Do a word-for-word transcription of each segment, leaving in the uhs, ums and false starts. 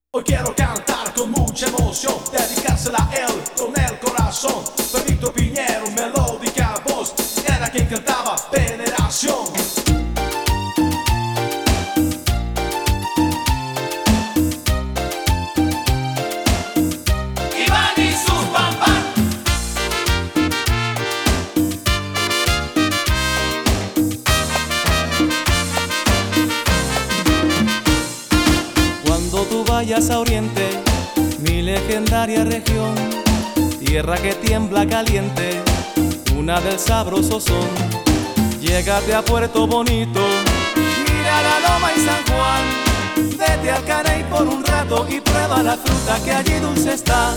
Hoy quiero cantar con mucha emoción, dedicársela a él con el corazón. Fue Víctor Piñero, melódica voz, era quien cantaba Veneración. Iván y sus Bam Bam. Cuando tú vayas a Oriente, mi legendaria región, tierra que tiembla caliente, una del sabroso son. Llégate a Puerto Bonito, mira la Loma y San Juan, vete al Caney por un rato y prueba la fruta que allí dulce está.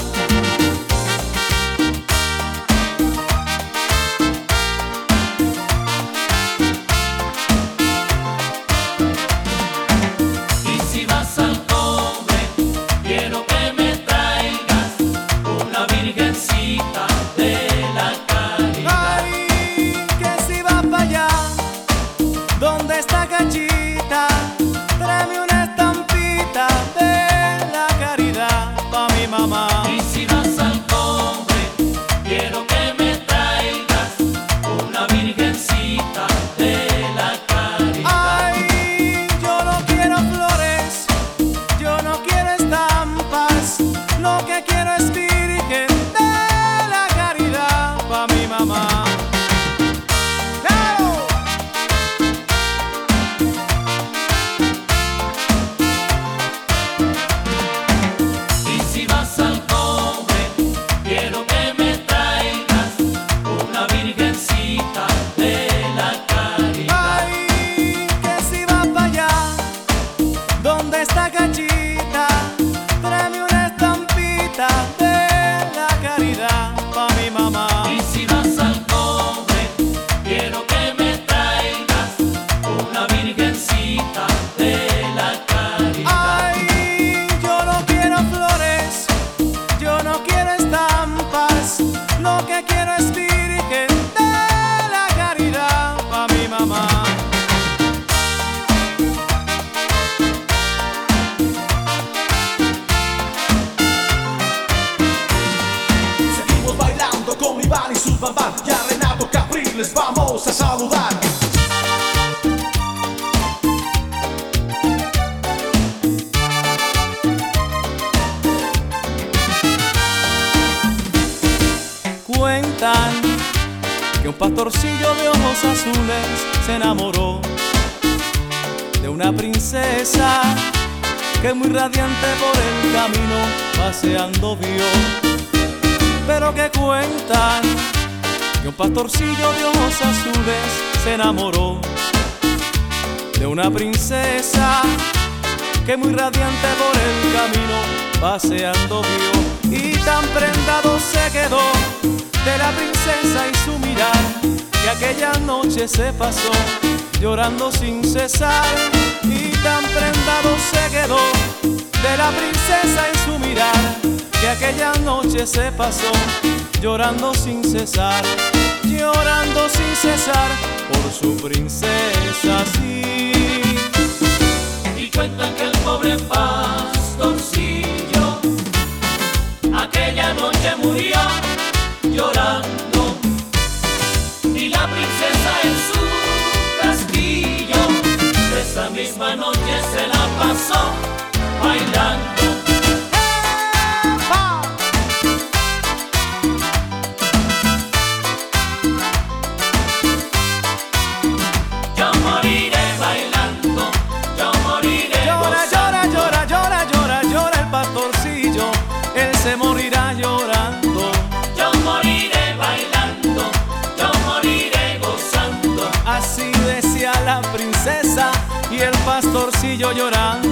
Y si vas al Cobre, quiero que me traigas una virgencita de la caridad. Ay, que si vas para allá, donde está Cachita, tráeme una estampita de la caridad pa' mi mamá. Y si vas al Cobre, quiero que me traigas una virgencita de la caridad. Ay, yo no quiero flores, yo no quiero estampas, lo que quiero es virgen de la caridad pa' mi mamá. ¡Claro! Y si vas al Cobre, quiero que me traigas una virgencita de la caridad. Ay, que si vas para allá, donde está Cachita, tráeme una estampita de la caridad pa' mi mamá. Y si vas al Cobre, quiero que me traigas una virgencita de la caridad. Ay, yo no quiero flores, yo no quiero estampas, lo que quiero es virgen de la caridad pa' mi mamá. Seguimos bailando con Iván y sus Bam Bam, y a Renato Capriles vamos a saludar. Cuentan que un pastorcillo de ojos azules se enamoró de una princesa que muy radiante por el camino paseando vio. Pero que cuentan que un pastorcillo de ojos azules se enamoró de una princesa que muy radiante por el camino paseando vio. Y tan prendado se quedó de la princesa y su mirar, que aquella noche se pasó llorando sin cesar. Y tan prendado se quedó de la princesa y su mirar, que aquella noche se pasó llorando sin cesar, llorando sin cesar por su princesa, sí. Y cuentan que el pobre pastorcillo aquella noche murió llorando, y la princesa en su castillo esa misma noche se la pasó bailando. Yo moriré bailando, yo moriré Llora, llora, gozando. llora, llora, llora, llora el pastorcillo, él se morirá llorando. Yo moriré bailando, yo moriré gozando. Así decía la princesa y el pastorcillo llorando.